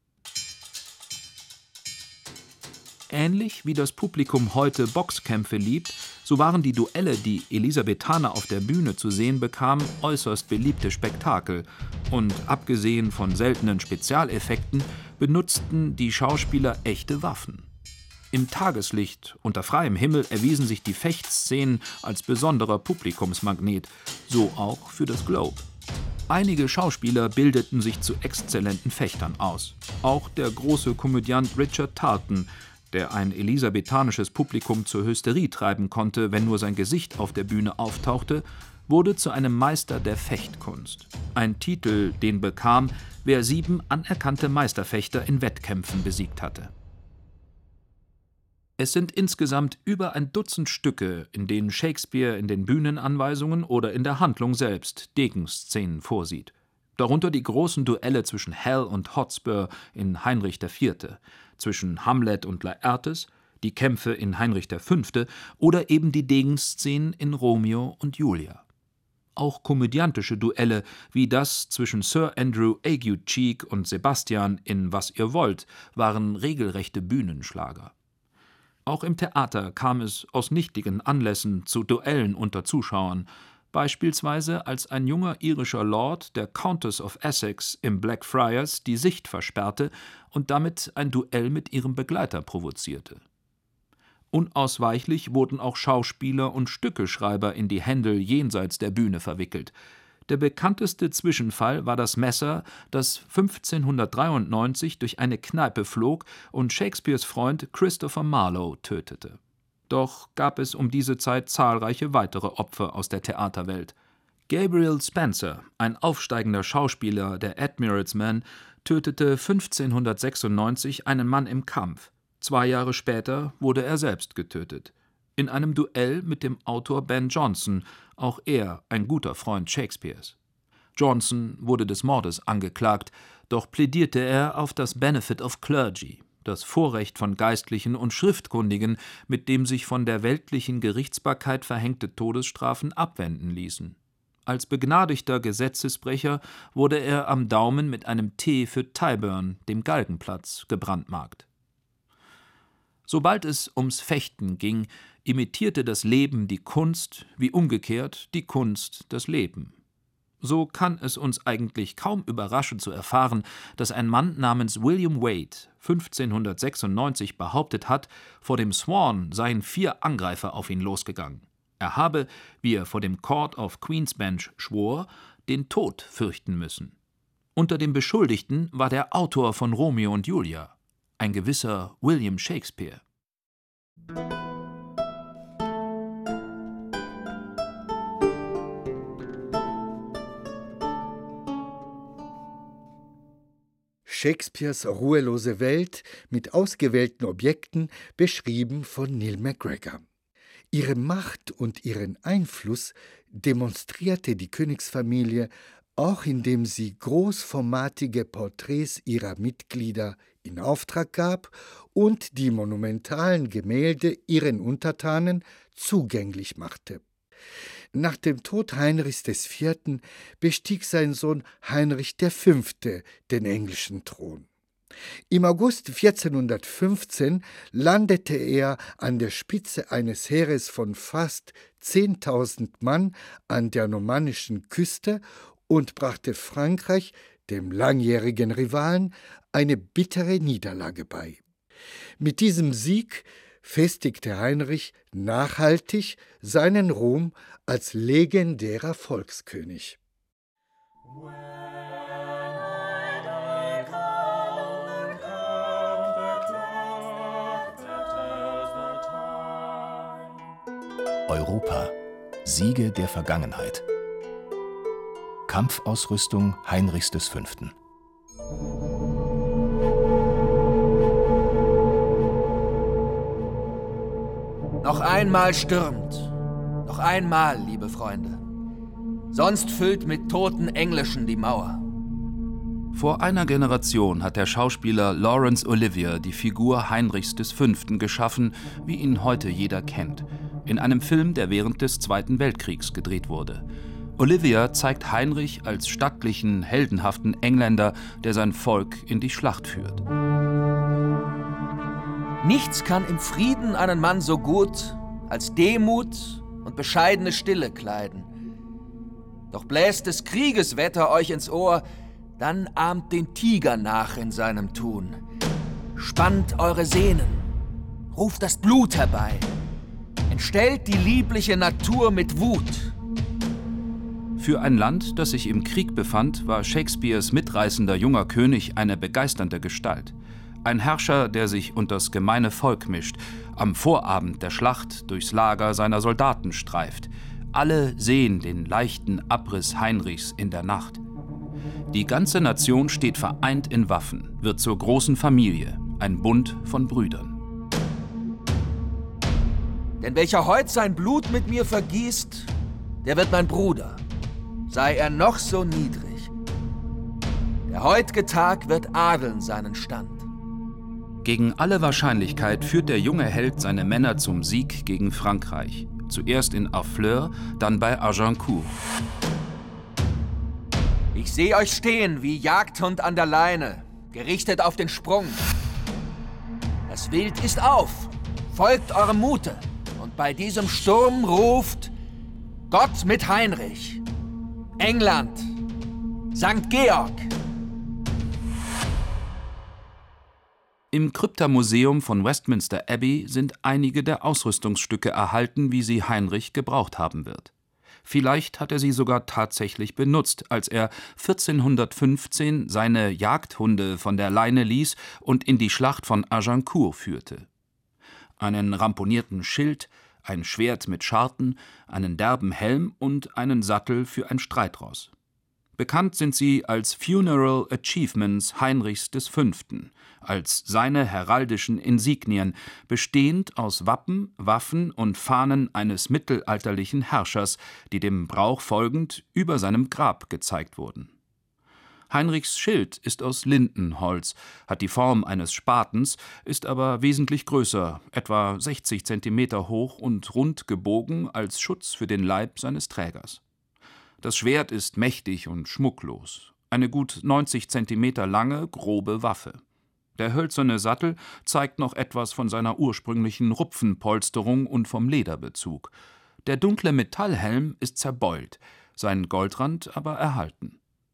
Ähnlich wie das Publikum heute Boxkämpfe liebt, so waren die Duelle, die Elisabethaner auf der Bühne zu sehen bekamen, äußerst beliebte Spektakel. Und abgesehen von seltenen Spezialeffekten benutzten die Schauspieler echte Waffen. Im Tageslicht, unter freiem Himmel, erwiesen sich die Fechtszenen als besonderer Publikumsmagnet, so auch für das Globe. Einige Schauspieler bildeten sich zu exzellenten Fechtern aus. Auch der große Komödiant Richard Tarleton, der ein elisabethanisches Publikum zur Hysterie treiben konnte, wenn nur sein Gesicht auf der Bühne auftauchte, wurde zu einem Meister der Fechtkunst. Ein Titel, den bekam, wer sieben anerkannte Meisterfechter in Wettkämpfen besiegt hatte. Es sind insgesamt über ein Dutzend Stücke, in denen Shakespeare in den Bühnenanweisungen oder in der Handlung selbst Degenszenen vorsieht. Darunter die großen Duelle zwischen Hell und Hotspur in Heinrich der Vierte, zwischen Hamlet und Laertes, die Kämpfe in Heinrich der Fünfte oder eben die Degenszenen in Romeo und Julia. auch komödiantische Duelle wie das zwischen Sir Andrew Ague Cheek und Sebastian in Was ihr wollt waren regelrechte Bühnenschlager. Auch im Theater kam es aus nichtigen Anlässen zu Duellen unter Zuschauern, beispielsweise als ein junger irischer Lord der Countess of Essex im Blackfriars die Sicht versperrte und damit ein Duell mit ihrem Begleiter provozierte. Unausweichlich wurden auch Schauspieler und Stückeschreiber in die Händel jenseits der Bühne verwickelt. Der bekannteste Zwischenfall war das Messer, das fünfzehnhundertdreiundneunzig durch eine Kneipe flog und Shakespeares Freund Christopher Marlowe tötete. Doch gab es um diese Zeit zahlreiche weitere Opfer aus der Theaterwelt. Gabriel Spencer, ein aufsteigender Schauspieler der Admiral's Men, tötete fünfzehnhundertsechsundneunzig einen Mann im Kampf. Zwei Jahre später wurde er selbst getötet. In einem Duell mit dem Autor Ben Jonson, auch er ein guter Freund Shakespeares. Jonson wurde des Mordes angeklagt, doch plädierte er auf das Benefit of Clergy, das Vorrecht von Geistlichen und Schriftkundigen, mit dem sich von der weltlichen Gerichtsbarkeit verhängte Todesstrafen abwenden ließen. Als begnadigter Gesetzesbrecher wurde er am Daumen mit einem T für Tyburn, dem Galgenplatz, gebrandmarkt. Sobald es ums Fechten ging, imitierte das Leben die Kunst, wie umgekehrt die Kunst das Leben. So kann es uns eigentlich kaum überraschen zu erfahren, dass ein Mann namens William Wade fünfzehnhundertsechsundneunzig behauptet hat, vor dem Swan seien vier Angreifer auf ihn losgegangen. Er habe, wie er vor dem Court of Queen's Bench schwor, den Tod fürchten müssen. Unter den Beschuldigten war der Autor von Romeo und Julia, ein gewisser William Shakespeare. Shakespeares ruhelose Welt mit ausgewählten Objekten, beschrieben von Neil MacGregor. Ihre Macht und ihren Einfluss demonstrierte die Königsfamilie auch indem sie großformatige Porträts ihrer Mitglieder in Auftrag gab und die monumentalen Gemälde ihren Untertanen zugänglich machte. Nach dem Tod Heinrichs des Vierten bestieg sein Sohn Heinrich der Fünfte den englischen Thron. Im August vierzehnhundertfünfzehn landete er an der Spitze eines Heeres von fast zehntausend Mann an der normannischen Küste und brachte Frankreich, dem langjährigen Rivalen, eine bittere Niederlage bei. Mit diesem Sieg festigte Heinrich nachhaltig seinen Ruhm als legendärer Volkskönig. Europa. Siege der Vergangenheit. Kampfausrüstung Heinrichs des Fünften. Noch einmal stürmt. Noch einmal, liebe Freunde. Sonst füllt mit toten Englischen die Mauer. Vor einer Generation hat der Schauspieler Laurence Olivier die Figur Heinrichs des Fünften geschaffen, wie ihn heute jeder kennt, in einem Film, der während des Zweiten Weltkriegs gedreht wurde. Olivier zeigt Heinrich als stattlichen, heldenhaften Engländer, der sein Volk in die Schlacht führt. Nichts kann im Frieden einen Mann so gut als Demut und bescheidene Stille kleiden. Doch bläst des Krieges Wetter euch ins Ohr, dann ahmt den Tiger nach in seinem Tun. Spannt eure Sehnen, ruft das Blut herbei, entstellt die liebliche Natur mit Wut. Für ein Land, das sich im Krieg befand, war Shakespeares mitreißender junger König eine begeisternde Gestalt. Ein Herrscher, der sich unters gemeine Volk mischt, am Vorabend der Schlacht durchs Lager seiner Soldaten streift. Alle sehen den leichten Abriss Heinrichs in der Nacht. Die ganze Nation steht vereint in Waffen, wird zur großen Familie, ein Bund von Brüdern. Denn welcher heut sein Blut mit mir vergießt, der wird mein Bruder, sei er noch so niedrig. Der heut'ge Tag wird adeln seinen Stand. Gegen alle Wahrscheinlichkeit führt der junge Held seine Männer zum Sieg gegen Frankreich. zuerst in Harfleur, dann bei Agincourt. Ich sehe euch stehen wie Jagdhund an der Leine, gerichtet auf den Sprung. Das Wild ist auf, folgt eurem Mute und bei diesem Sturm ruft Gott mit Heinrich, England, Sankt Georg. Im Krypta-Museum von Westminster Abbey sind einige der Ausrüstungsstücke erhalten, wie sie Heinrich gebraucht haben wird. Vielleicht hat er sie sogar tatsächlich benutzt, als er vierzehnhundertfünfzehn seine Jagdhunde von der Leine ließ und in die Schlacht von Agincourt führte. Einen ramponierten Schild, ein Schwert mit Scharten, einen derben Helm und einen Sattel für ein Streitross. Bekannt sind sie als Funeral Achievements Heinrichs V., als seine heraldischen Insignien, bestehend aus Wappen, Waffen und Fahnen eines mittelalterlichen Herrschers, die dem Brauch folgend über seinem Grab gezeigt wurden. Heinrichs Schild ist aus Lindenholz, hat die Form eines Spatens, ist aber wesentlich größer, etwa sechzig Zentimeter hoch und rund gebogen als Schutz für den Leib seines Trägers. Das Schwert ist mächtig und schmucklos, eine gut neunzig Zentimeter lange, grobe Waffe. Der hölzerne Sattel zeigt noch etwas von seiner ursprünglichen Rupfenpolsterung und vom Lederbezug. Der dunkle Metallhelm ist zerbeult, sein Goldrand aber erhalten.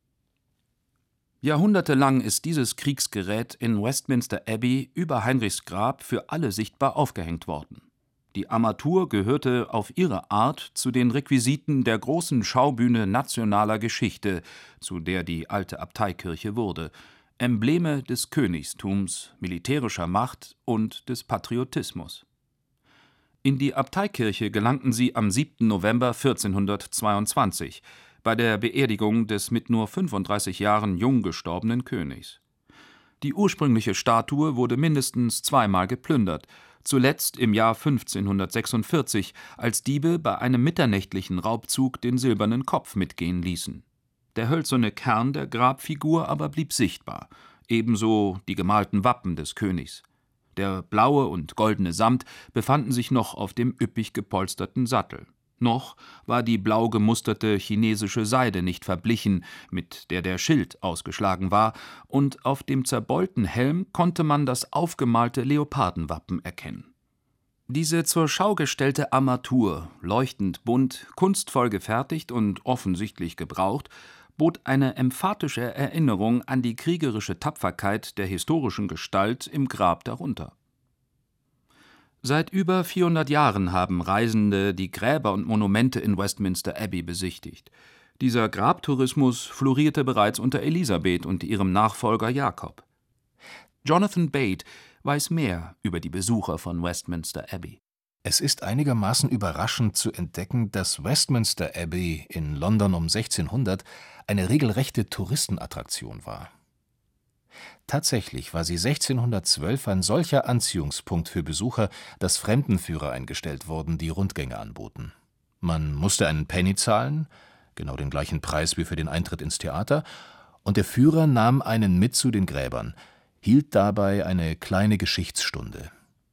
Jahrhundertelang ist dieses Kriegsgerät in Westminster Abbey über Heinrichs Grab für alle sichtbar aufgehängt worden. Die Armatur gehörte auf ihre Art zu den Requisiten der großen Schaubühne nationaler Geschichte, zu der die alte Abteikirche wurde, Embleme des Königstums, militärischer Macht und des Patriotismus. In die Abteikirche gelangten sie am siebten November vierzehnhundertzweiundzwanzig, bei der Beerdigung des mit nur fünfunddreißig Jahren jung gestorbenen Königs. Die ursprüngliche Statue wurde mindestens zweimal geplündert, zuletzt im Jahr fünfzehnhundertsechsundvierzig, als Diebe bei einem mitternächtlichen Raubzug den silbernen Kopf mitgehen ließen. Der hölzerne Kern der Grabfigur aber blieb sichtbar, ebenso die gemalten Wappen des Königs. Der blaue und goldene Samt befanden sich noch auf dem üppig gepolsterten Sattel. Noch war die blau gemusterte chinesische Seide nicht verblichen, mit der der Schild ausgeschlagen war, und auf dem zerbeulten Helm konnte man das aufgemalte Leopardenwappen erkennen. Diese zur Schau gestellte Armatur, leuchtend bunt, kunstvoll gefertigt und offensichtlich gebraucht, bot eine emphatische Erinnerung an die kriegerische Tapferkeit der historischen Gestalt im Grab darunter. Seit über vierhundert Jahren haben Reisende die Gräber und Monumente in Westminster Abbey besichtigt. Dieser Grabtourismus florierte bereits unter Elisabeth und ihrem Nachfolger Jakob. Jonathan Bate weiß mehr über die Besucher von Westminster Abbey. Es ist einigermaßen überraschend zu entdecken, dass Westminster Abbey in London um sechzehnhundert eine regelrechte Touristenattraktion war. Tatsächlich war sie sechzehnhundertzwölf ein solcher Anziehungspunkt für Besucher, dass Fremdenführer eingestellt wurden, die Rundgänge anboten. Man musste einen Penny zahlen, genau den gleichen Preis wie für den Eintritt ins Theater, und der Führer nahm einen mit zu den Gräbern, hielt dabei eine kleine Geschichtsstunde.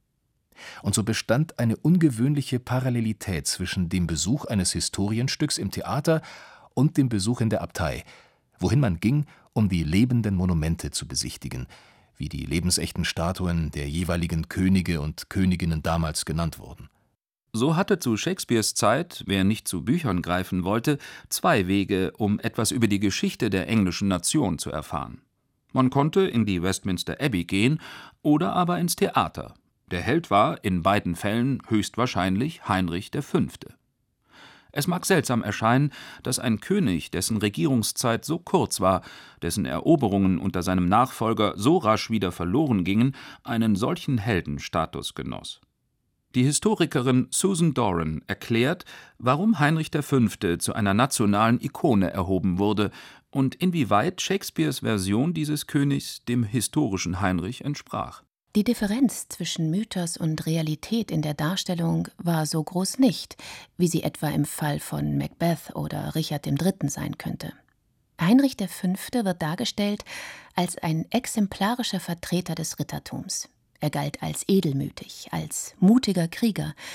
Und so bestand eine ungewöhnliche Parallelität zwischen dem Besuch eines Historienstücks im Theater und dem Besuch in der Abtei, wohin man ging, um die lebenden Monumente zu besichtigen, wie die lebensechten Statuen der jeweiligen Könige und Königinnen damals genannt wurden. So hatte zu Shakespeares Zeit, wer nicht zu Büchern greifen wollte, zwei Wege, um etwas über die Geschichte der englischen Nation zu erfahren. Man konnte in die Westminster Abbey gehen oder aber ins Theater. Der Held war in beiden Fällen höchstwahrscheinlich Heinrich der Fünfte. Es mag seltsam erscheinen, dass ein König, dessen Regierungszeit so kurz war, dessen Eroberungen unter seinem Nachfolger so rasch wieder verloren gingen, einen solchen Heldenstatus genoss. Die Historikerin Susan Doran erklärt, warum Heinrich der Fünfte zu einer nationalen Ikone erhoben wurde und inwieweit Shakespeares Version dieses Königs dem historischen Heinrich entsprach. Die Differenz zwischen Mythos und Realität in der Darstellung war so groß nicht, wie sie etwa im Fall von Macbeth oder Richard der Dritte sein könnte. Heinrich der Fünfte wird dargestellt als ein exemplarischer Vertreter des Rittertums. Er galt als edelmütig, als mutiger Krieger,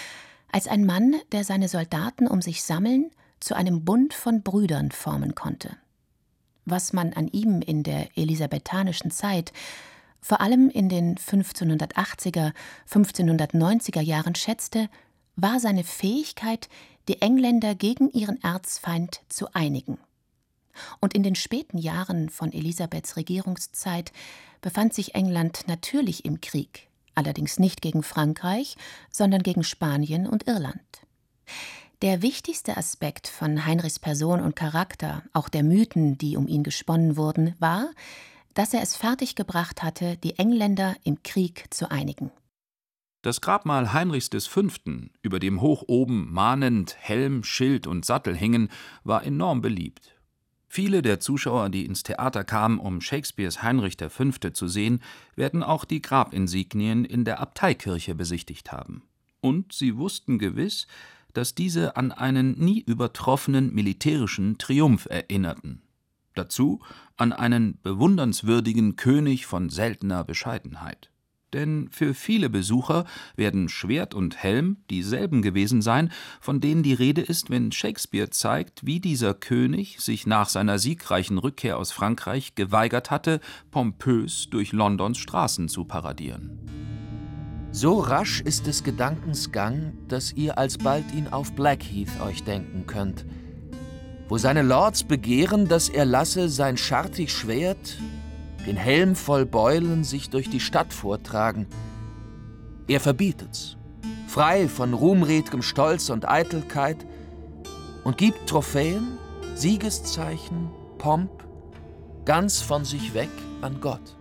als ein Mann, der seine Soldaten um sich sammeln, zu einem Bund von Brüdern formen konnte. Was man an ihm in der elisabethanischen Zeit, vor allem in den fünfzehnhundertachtziger, fünfzehnhundertneunziger Jahren schätzte, war seine Fähigkeit, die Engländer gegen ihren Erzfeind zu einigen. Und in den späten Jahren von Elisabeths Regierungszeit befand sich England natürlich im Krieg, allerdings nicht gegen Frankreich, sondern gegen Spanien und Irland. Der wichtigste Aspekt von Heinrichs Person und Charakter, auch der Mythen, die um ihn gesponnen wurden, war, dass er es fertiggebracht hatte, die Engländer im Krieg zu einigen. Das Grabmal Heinrichs des Fünften, über dem hoch oben mahnend Helm, Schild und Sattel hingen, war enorm beliebt. Viele der Zuschauer, die ins Theater kamen, um Shakespeares Heinrich der Fünfte zu sehen, werden auch die Grabinsignien in der Abteikirche besichtigt haben. Und sie wussten gewiss, dass diese an einen nie übertroffenen militärischen Triumph erinnerten. Dazu an einen bewundernswürdigen König von seltener Bescheidenheit. Denn für viele Besucher werden Schwert und Helm dieselben gewesen sein, von denen die Rede ist, wenn Shakespeare zeigt, wie dieser König sich nach seiner siegreichen Rückkehr aus Frankreich geweigert hatte, pompös durch Londons Straßen zu paradieren. So rasch ist des Gedankens Gang, dass ihr alsbald ihn auf Blackheath euch denken könnt, wo seine Lords begehren, dass er lasse sein schartig Schwert, den Helm voll Beulen, sich durch die Stadt vortragen. Er verbietet's, frei von ruhmred'gem Stolz und Eitelkeit, und gibt Trophäen, Siegeszeichen, Pomp, ganz von sich weg an Gott.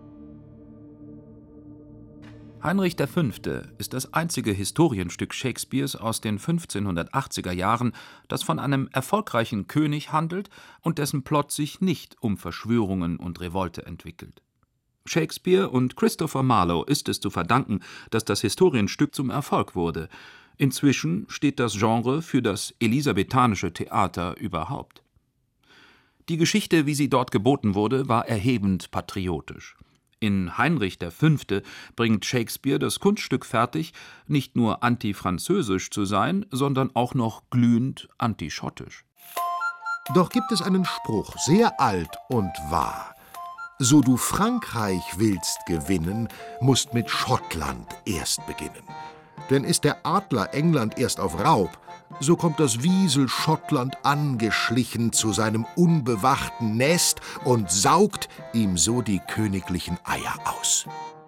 Heinrich der Fünfte ist das einzige Historienstück Shakespeares aus den fünfzehnhundertachtziger Jahren, das von einem erfolgreichen König handelt und dessen Plot sich nicht um Verschwörungen und Revolte entwickelt. Shakespeare und Christopher Marlowe ist es zu verdanken, dass das Historienstück zum Erfolg wurde. Inzwischen steht das Genre für das elisabethanische Theater überhaupt. Die Geschichte, wie sie dort geboten wurde, war erhebend patriotisch. In Heinrich der Fünfte bringt Shakespeare das Kunststück fertig, nicht nur antifranzösisch zu sein, sondern auch noch glühend antischottisch. Doch gibt es einen Spruch, sehr alt und wahr. So du Frankreich willst gewinnen, musst mit Schottland erst beginnen. Denn ist der Adler England erst auf Raub, so kommt das Wiesel Schottland angeschlichen zu seinem unbewachten Nest und saugt ihm so die königlichen Eier aus.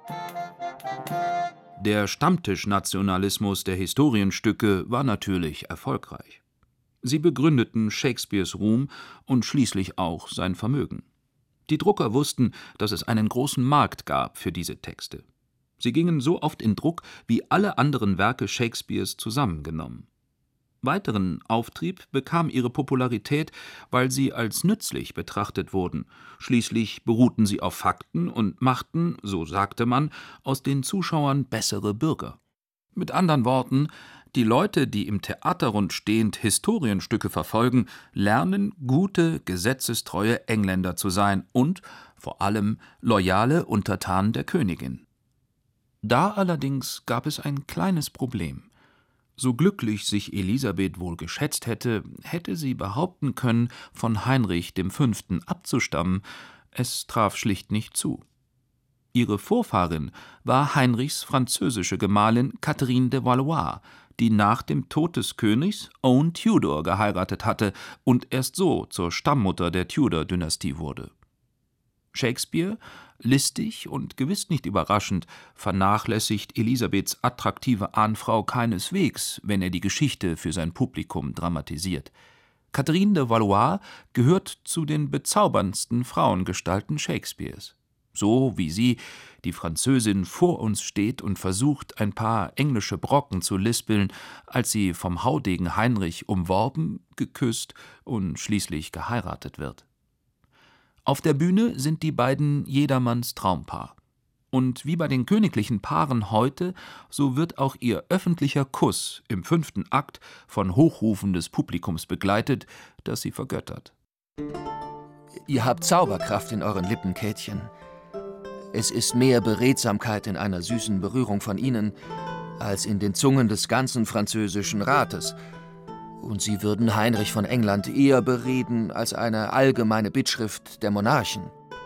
Der Stammtischnationalismus der Historienstücke war natürlich erfolgreich. Sie begründeten Shakespeares Ruhm und schließlich auch sein Vermögen. Die Drucker wussten, dass es einen großen Markt gab für diese Texte. Sie gingen so oft in Druck wie alle anderen Werke Shakespeares zusammengenommen. Weiteren Auftrieb bekam ihre Popularität, weil sie als nützlich betrachtet wurden. Schließlich beruhten sie auf Fakten und machten, so sagte man, aus den Zuschauern bessere Bürger. Mit anderen Worten, die Leute, die im Theaterrund stehend Historienstücke verfolgen, lernen, gute, gesetzestreue Engländer zu sein und, vor allem, loyale Untertanen der Königin. Da allerdings gab es ein kleines Problem. So glücklich sich Elisabeth wohl geschätzt hätte, hätte sie behaupten können, von Heinrich dem Fünften abzustammen, es traf schlicht nicht zu. Ihre Vorfahrin war Heinrichs französische Gemahlin Catherine de Valois, die nach dem Tod des Königs Owen Tudor geheiratet hatte und erst so zur Stammmutter der Tudor-Dynastie wurde. Shakespeare, listig und gewiss nicht überraschend, vernachlässigt Elisabeths attraktive Ahnfrau keineswegs, wenn er die Geschichte für sein Publikum dramatisiert. Catherine de Valois gehört zu den bezauberndsten Frauengestalten Shakespeares. So wie sie, die Französin, vor uns steht und versucht, ein paar englische Brocken zu lispeln, als sie vom Haudegen Heinrich umworben, geküsst und schließlich geheiratet wird. Auf der Bühne sind die beiden jedermanns Traumpaar. Und wie bei den königlichen Paaren heute, so wird auch ihr öffentlicher Kuss im fünften Akt von Hochrufen des Publikums begleitet, das sie vergöttert. Ihr habt Zauberkraft in euren Lippen, Käthchen. Es ist mehr Beredsamkeit in einer süßen Berührung von ihnen, als in den Zungen des ganzen französischen Rates. Und sie würden Heinrich von England eher bereden als eine allgemeine Bittschrift der Monarchen.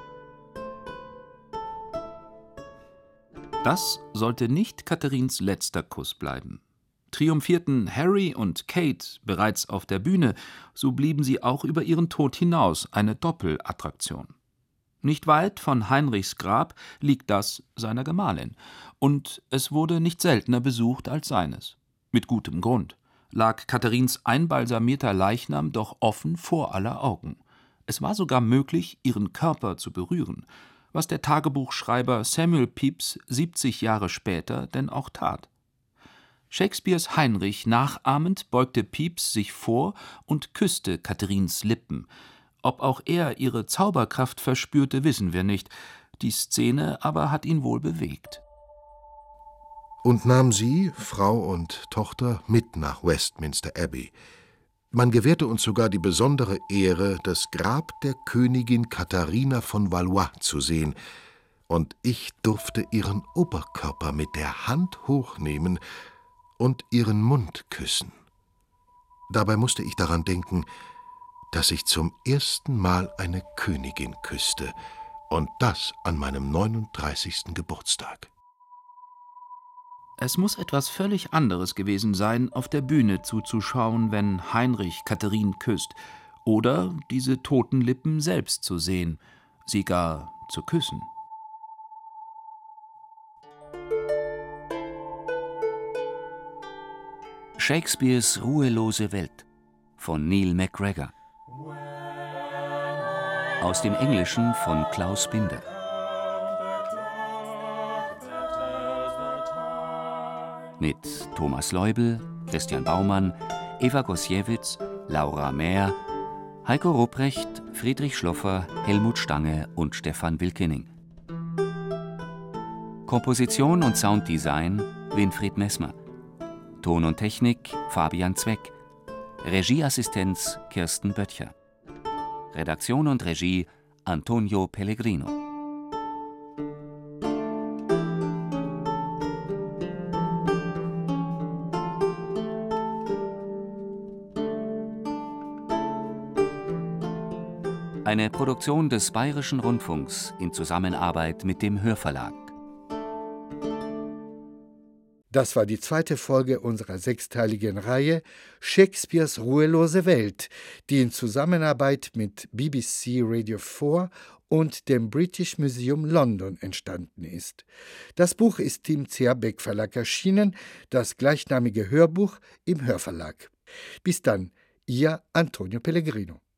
Das sollte nicht Katharins letzter Kuss bleiben. Triumphierten Harry und Kate bereits auf der Bühne, so blieben sie auch über ihren Tod hinaus eine Doppelattraktion. Nicht weit von Heinrichs Grab liegt das seiner Gemahlin, und es wurde nicht seltener besucht als seines. Mit gutem Grund lag Katharins einbalsamierter Leichnam doch offen vor aller Augen. Es war sogar möglich, ihren Körper zu berühren, was der Tagebuchschreiber Samuel Pepys siebzig Jahre später denn auch tat. Shakespeares Heinrich nachahmend beugte Pepys sich vor und küsste Katharins Lippen. Ob auch er ihre Zauberkraft verspürte, wissen wir nicht. Die Szene aber hat ihn wohl bewegt. Und nahm sie, Frau und Tochter, mit nach Westminster Abbey. Man gewährte uns sogar die besondere Ehre, das Grab der Königin Katharina von Valois zu sehen, und ich durfte ihren Oberkörper mit der Hand hochnehmen und ihren Mund küssen. Dabei musste ich daran denken, dass ich zum ersten Mal eine Königin küsste, und das an meinem neununddreißigsten Geburtstag. Es muss etwas völlig anderes gewesen sein, auf der Bühne zuzuschauen, wenn Heinrich Katharine küsst, oder diese toten Lippen selbst zu sehen, sie gar zu küssen. Shakespeares ruhelose Welt von Neil MacGregor. Aus dem Englischen von Klaus Binder. Mit Thomas Leubel, Christian Baumann, Eva Gosiewicz, Laura Mehr, Heiko Rupprecht, Friedrich Schloffer, Helmut Stange und Stefan Wilkening. Komposition und Sounddesign Winfried Messmer. Ton und Technik Fabian Zweck. Regieassistenz Kirsten Böttcher. Redaktion und Regie Antonio Pellegrino. Eine Produktion des Bayerischen Rundfunks in Zusammenarbeit mit dem Hörverlag. Das war die zweite Folge unserer sechsteiligen Reihe Shakespeares ruhelose Welt, die in Zusammenarbeit mit B B C Radio vier und dem British Museum London entstanden ist. Das Buch ist im C A Beck Verlag erschienen, das gleichnamige Hörbuch im Hörverlag. Bis dann, Ihr Antonio Pellegrino.